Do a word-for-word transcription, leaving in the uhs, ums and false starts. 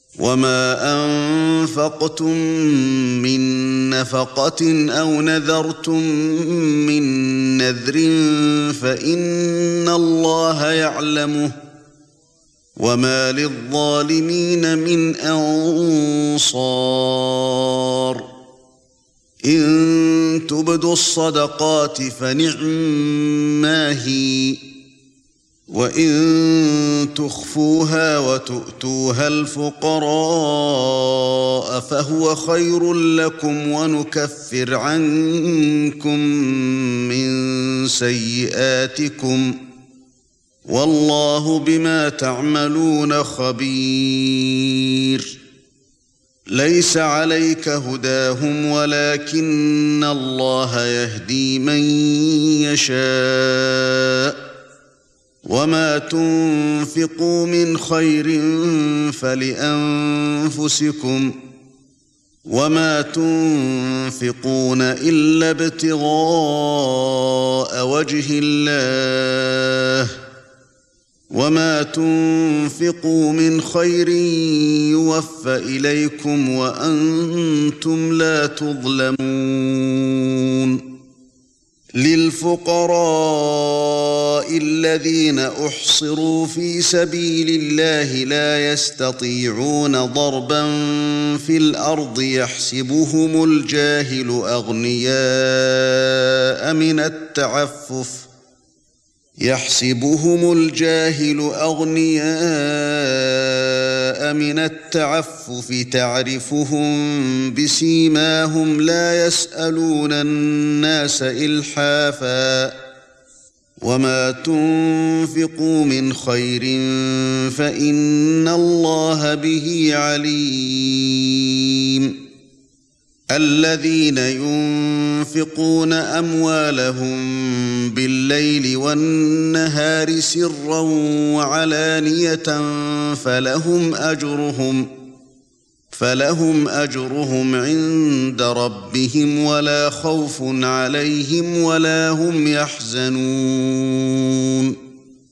وما أنفقتم من نفقة أو نذرتم من نذر فإن الله يعلمه وما للظالمين من أنصار إن تبدوا الصدقات فنعما هي وإن تخفوها وتؤتوها الفقراء فهو خير لكم ونكفر عنكم من سيئاتكم والله بما تعملون خبير ليس عليك هداهم ولكن الله يهدي من يشاء وما تنفقوا من خير فلأنفسكم وما تنفقون إلا ابتغاء وجه الله وما تنفقوا من خير يوفى إليكم وأنتم لا تظلمون للفقراء الذين أحصروا في سبيل الله لا يستطيعون ضربا في الأرض يحسبهم الجاهل أغنياء من التعفف يحسبهم الجاهل أغنياء من التعفف تعرفهم بسيماهم لا يسألون الناس إلحافا وما تنفقوا من خير فإن الله به عليم الذين ينفقون أموالهم بالليل والنهار سرا وعلانية فلهم أجرهم فلهم أجرهم عند ربهم ولا خوف عليهم ولا هم يحزنون